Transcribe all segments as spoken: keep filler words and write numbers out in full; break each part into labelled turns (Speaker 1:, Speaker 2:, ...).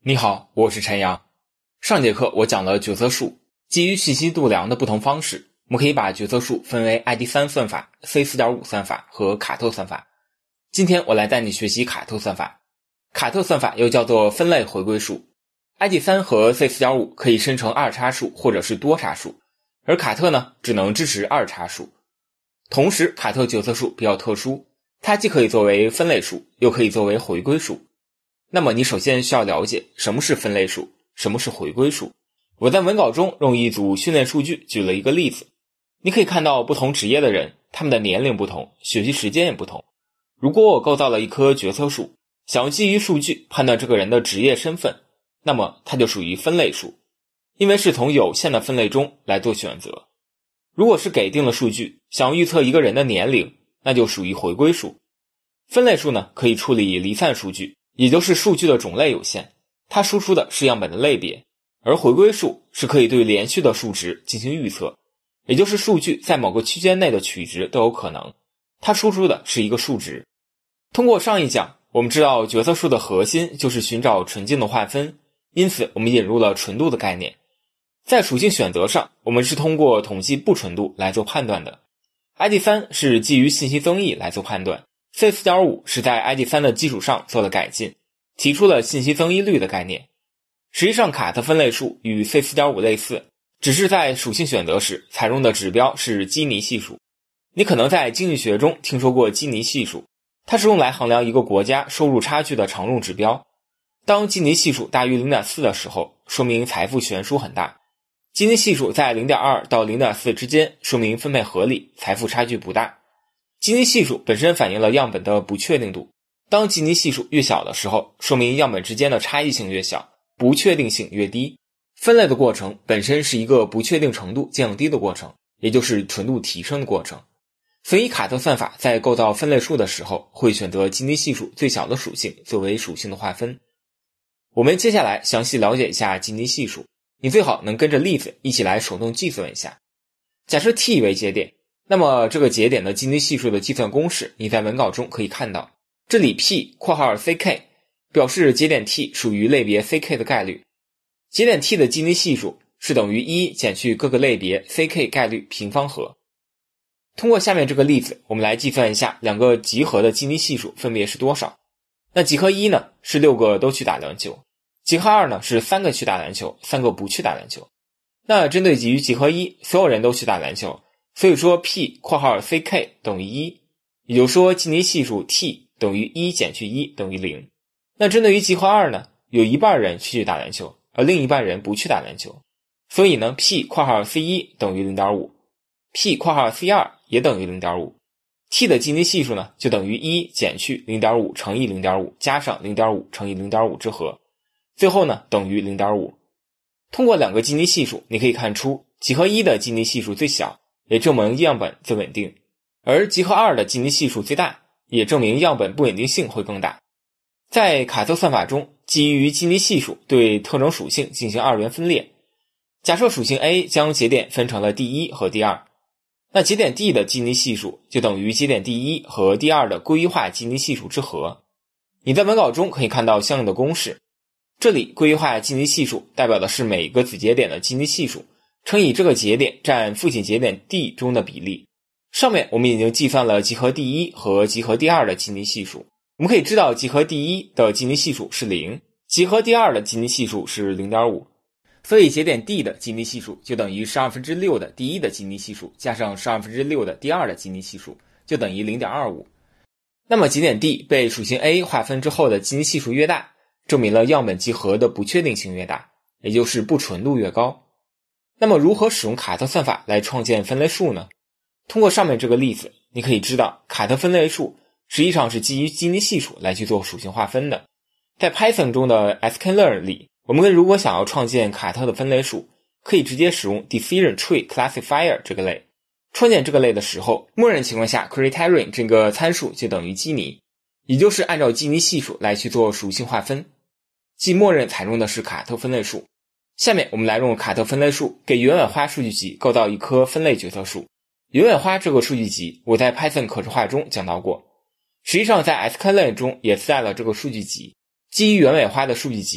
Speaker 1: 你好，我是陈阳。上节课我讲了决策树，基于信息度量的不同方式，我们可以把决策树分为 I D 三 算法、C 四点五 算法和卡特算法。今天我来带你学习卡特算法。卡特算法又叫做分类回归数。I D 三 和 C 四点五 可以生成二叉数或者是多叉数，而卡特呢只能支持二叉数。同时卡特决策树比较特殊，它既可以作为分类数，又可以作为回归数。那么你首先需要了解什么是分类数，什么是回归数。我在文稿中用一组训练数据举了一个例子，你可以看到不同职业的人，他们的年龄不同，学习时间也不同。如果我构造了一棵决策树，想要基于数据判断这个人的职业身份，那么它就属于分类数，因为是从有限的分类中来做选择。如果是给定了数据，想要预测一个人的年龄，那就属于回归数。分类数呢，可以处理离散数据，也就是数据的种类有限，它输出的是样本的类别，而回归数是可以对连续的数值进行预测，也就是数据在某个区间内的取值都有可能，它输出的是一个数值。通过上一讲，我们知道决策树的核心就是寻找纯净的划分，因此我们引入了纯度的概念。在属性选择上，我们是通过统计不纯度来做判断的。I D 三 是基于信息增益来做判断， C 四点五 是在 I D 三 的基础上做了改进，提出了信息增益率的概念。实际上卡特分类数与 C 四点五 类似，只是在属性选择时采用的指标是基尼系数。你可能在经济学中听说过基尼系数，它是用来衡量一个国家收入差距的常用指标。当基尼系数大于 零点四 的时候，说明财富悬殊很大。基尼系数在 零点二 到 零点四 之间，说明分配合理，财富差距不大。基尼系数本身反映了样本的不确定度，当基尼系数越小的时候，说明样本之间的差异性越小，不确定性越低。分类的过程本身是一个不确定程度降低的过程，也就是纯度提升的过程。所以卡特算法在构造分类数的时候，会选择基尼系数最小的属性作为属性的划分。我们接下来详细了解一下基尼系数，你最好能跟着例子一起来手动计算一下。假设 T 为节点，那么这个节点的基尼系数的计算公式你在文稿中可以看到，这里 P 括号 C K 表示节点 T 属于类别 C K 的概率。节点 T 的基尼系数是等于一减去各个类别 C K 概率平方和。通过下面这个例子，我们来计算一下两个集合的基尼系数分别是多少。那集合一呢是六个都去打篮球，集合二呢是三个去打篮球，三个不去打篮球。那针对基于集合一，所有人都去打篮球，所以说 P 括号 C K 等于一，也就是说基尼系数 T 等于一减去一等于零。那针对于集合二呢，有一半人去打篮球，而另一半人不去打篮球，所以呢 P 括号 C 一 等于 零点五， P 括号 C 二 也等于 零点五。 T 的基尼系数呢就等于一减去 零点五 乘以 零点五 加上 零点五 乘以 零点五 之和，最后呢等于 零点五。 通过两个基尼系数，你可以看出集合一的基尼系数最小，也证明样本最稳定，而集合二的基尼系数最大，也证明样本不稳定性会更大。在卡特算法中，基于基尼系数对特征属性进行二元分裂。假设属性 A 将节点分成了第一和第二，那节点 D 的基尼系数就等于节点第一和第二的归一化基尼系数之和。你在文稿中可以看到相应的公式，这里归一化基尼系数代表的是每个子节点的基尼系数乘以这个节点占父亲节点 D 中的比例。上面我们已经计算了集合第一和集合第二的基尼系数，我们可以知道集合第一的基尼系数是零，集合第二的基尼系数是 零点五， 所以节点 D 的基尼系数就等于十二分之六的第一的基尼系数加上十二分之六的第二的基尼系数，就等于 零点二五。 那么节点 D 被属性 A 划分之后的基尼系数越大，证明了样本集合的不确定性越大，也就是不纯度越高。那么如何使用卡特算法来创建分类数呢？通过上面这个例子，你可以知道卡特分类数实际上是基于基尼系数来去做属性划分的。在 Python 中的 sklearn 里，我们如果想要创建卡特的分类数，可以直接使用 Decision Tree Classifier 这个类。创建这个类的时候，默认情况下 criterion 这个参数就等于基尼，也就是按照基尼系数来去做属性划分，即默认采用的是卡特分类数。下面我们来用卡特分类数给原尾花数据集构造一棵分类决策树。原尾花这个数据集我在 Python 可视化中讲到过，实际上在 sklearn 中也自带了这个数据集。基于原尾花的数据集，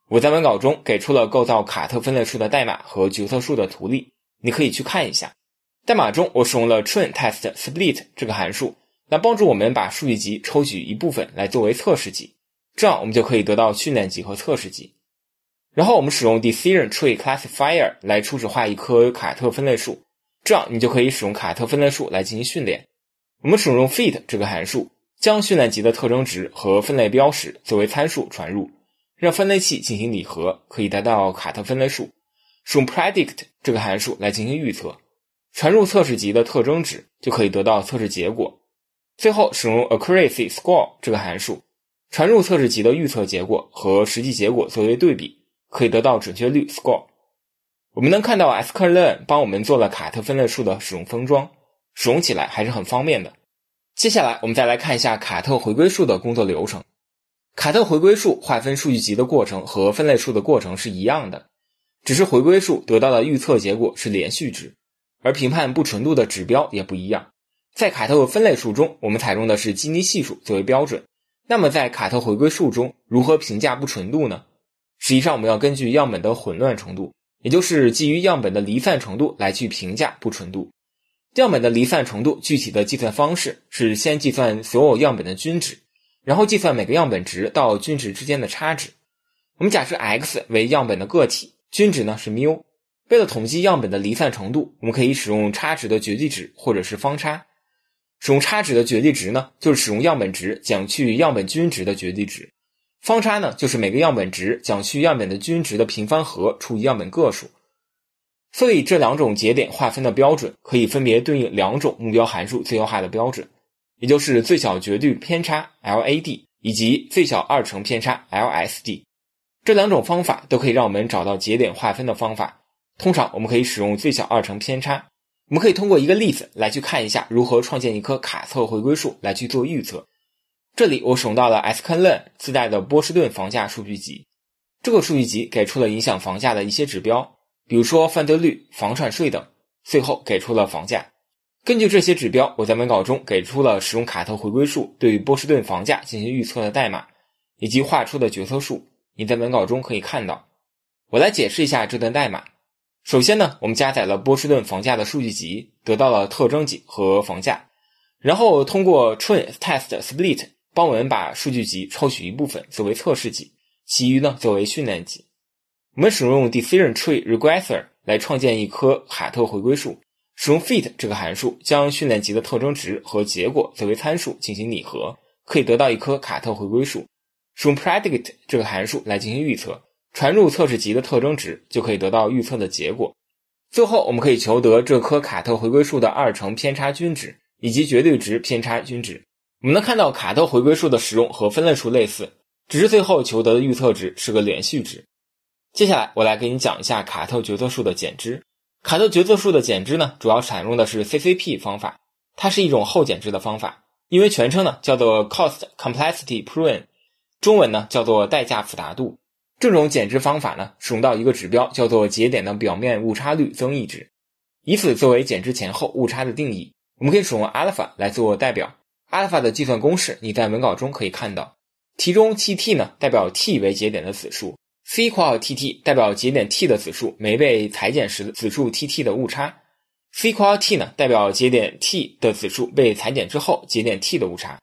Speaker 1: 我在文稿中给出了构造卡特分类数的代码和角色树的图例，你可以去看一下。代码中我使用了 train test split 这个函数来帮助我们把数据集抽取一部分来作为测试集，这样我们就可以得到训练集和测试集。然后我们使用 decision tree classifier 来初始化一棵卡特分类树，这样你就可以使用卡特分类树来进行训练。我们使用 fit 这个函数，将训练集的特征值和分类标识作为参数传入，让分类器进行拟合，可以得到卡特分类数。使用 predict 这个函数来进行预测，传入测试集的特征值，就可以得到测试结果。最后使用 accuracy score 这个函数，传入测试集的预测结果和实际结果作为对比，可以得到准确率 score。 我们能看到 sklearn 帮我们做了卡特分类数的使用封装，使用起来还是很方便的。接下来我们再来看一下卡特回归数的工作流程。卡特回归数划分数据集的过程和分类数的过程是一样的，只是回归数得到的预测结果是连续值，而评判不纯度的指标也不一样。在卡特分类数中，我们采用的是基尼系数作为标准，那么在卡特回归数中如何评价不纯度呢？实际上我们要根据样本的混乱程度，也就是基于样本的离散程度来去评价不纯度。样本的离散程度具体的计算方式是先计算所有样本的均值，然后计算每个样本值到均值之间的差值。我们假设 x 为样本的个体，均值呢是 μ。 为了统计样本的离散程度，我们可以使用差值的绝对值或者是方差。使用差值的绝对值呢，就是使用样本值减去样本均值的绝对值。方差呢，就是每个样本值减去样本的均值的平方和除以样本个数。所以这两种节点划分的标准可以分别对应两种目标函数最优化的标准，也就是最小绝对偏差 L A D 以及最小二乘偏差 L S D。 这两种方法都可以让我们找到节点划分的方法。通常我们可以使用最小二乘偏差。我们可以通过一个例子来去看一下如何创建一棵卡特回归数来去做预测。这里我使用到了 sklearn 自带的波士顿房价数据集，这个数据集给出了影响房价的一些指标，比如说犯罪率、房产税等，最后给出了房价。根据这些指标，我在文稿中给出了使用卡特回归数对于波士顿房价进行预测的代码，以及画出的角色树，你在文稿中可以看到。我来解释一下这段代码。首先呢，我们加载了波士顿房价的数据集，得到了特征集和房价，然后通过 train test split 帮我们把数据集抽取一部分作为测试集，其余呢作为训练集。我们使用 decision tree regressor 来创建一棵卡特回归数，使用 fit 这个函数将训练集的特征值和结果作为参数进行拟合，可以得到一棵卡特回归数。使用 predict 这个函数来进行预测，传入测试集的特征值，就可以得到预测的结果。最后我们可以求得这棵卡特回归数的二乘偏差均值以及绝对值偏差均值。我们能看到卡特回归数的使用和分类数类似，只是最后求得的预测值是个连续值。接下来我来给你讲一下卡特决策树的减支。卡特决策树的减支呢，主要采用的是 C C P 方法，它是一种后减支的方法，因为全称呢叫做 Cost Complexity Prune， 中文呢叫做代价复杂度。这种减支方法呢，使用到一个指标叫做节点的表面误差率增益值，以此作为减支前后误差的定义。我们可以使用 alpha 来做代表， alpha 的计算公式你在文稿中可以看到，题中 T T 呢代表 t 为节点的子数， C equal T T 代表节点 t 的子数没被裁剪时子数 T T 的误差， C equal T 呢代表节点 t 的子数被裁剪之后节点 t 的误差，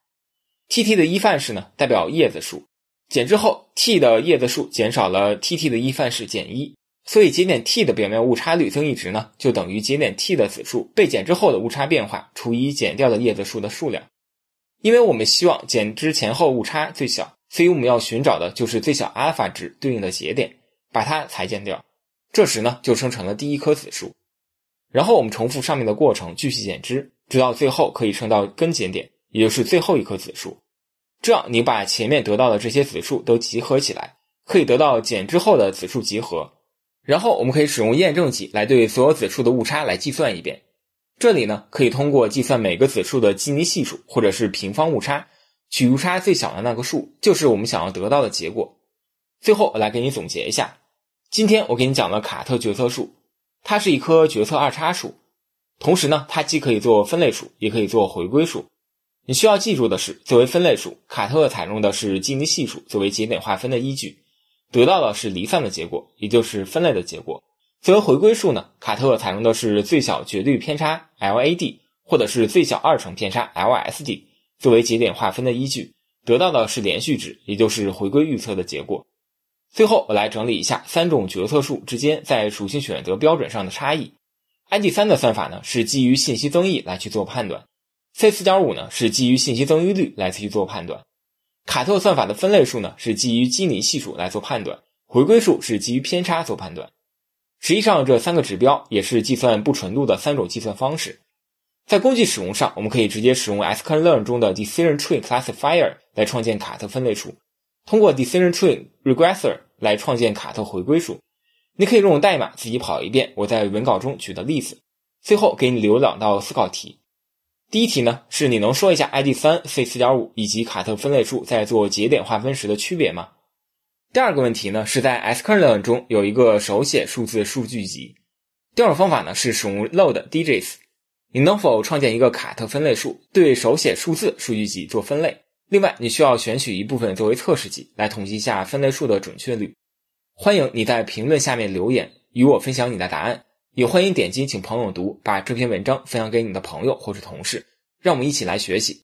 Speaker 1: T T 的一范式呢代表叶子数，减之后 t 的叶子数减少了 T T 的一范式减一，所以节点 t 的表面误差率增益值呢，就等于节点 t 的子数被减之后的误差变化除以减掉的叶子数的数量。因为我们希望减之前后误差最小，所以我们要寻找的就是最小阿尔法值对应的节点，把它裁减掉，这时呢就生成了第一颗子数。然后我们重复上面的过程继续减支，直到最后可以升到根节点，也就是最后一颗子数。这样你把前面得到的这些子数都集合起来，可以得到减之后的子数集合。然后我们可以使用验证集来对所有子数的误差来计算一遍。这里呢可以通过计算每个子数的基尼系数或者是平方误差，取误差最小的那个数，就是我们想要得到的结果。最后我来给你总结一下，今天我给你讲了卡特决策树，它是一棵决策二叉树，同时呢它既可以做分类树也可以做回归树。你需要记住的是，作为分类树，卡特采用的是基尼系数作为节点划分的依据， 得到的是离散的结果，也就是分类的结果。作为回归数呢，卡特采用的是最小绝对偏差 L A D 或者是最小二乘偏差 L S D 作为节点划分的依据，得到的是连续值，也就是回归预测的结果。最后我来整理一下三种决策树之间在属性选择标准上的差异。 I D 三 的算法呢是基于信息增益来去做判断， C 四点五 呢是基于信息增益率来去做判断，卡特算法的分类数呢是基于基尼系数来做判断，回归数是基于偏差做判断。实际上这三个指标也是计算不纯度的三种计算方式。在工具使用上，我们可以直接使用 sklearn 中的 Decision Tree Classifier 来创建卡特分类数，通过 Decision Tree Regressor 来创建卡特回归数。你可以用代码自己跑一遍我在文稿中举的例子。最后给你留两道思考题。第一题呢，是你能说一下 I D 三 C 四点五 以及卡特分类数在做节点划分时的区别吗？第二个问题呢，是在 sklearn 中有一个手写数字数据集。第二种方法呢，是使用 load digits。你能否创建一个卡特分类数，对手写数字数据集做分类？另外，你需要选取一部分作为测试集，来统计一下分类数的准确率。欢迎你在评论下面留言，与我分享你的答案。也欢迎点击请朋友读，把这篇文章分享给你的朋友或是同事，让我们一起来学习。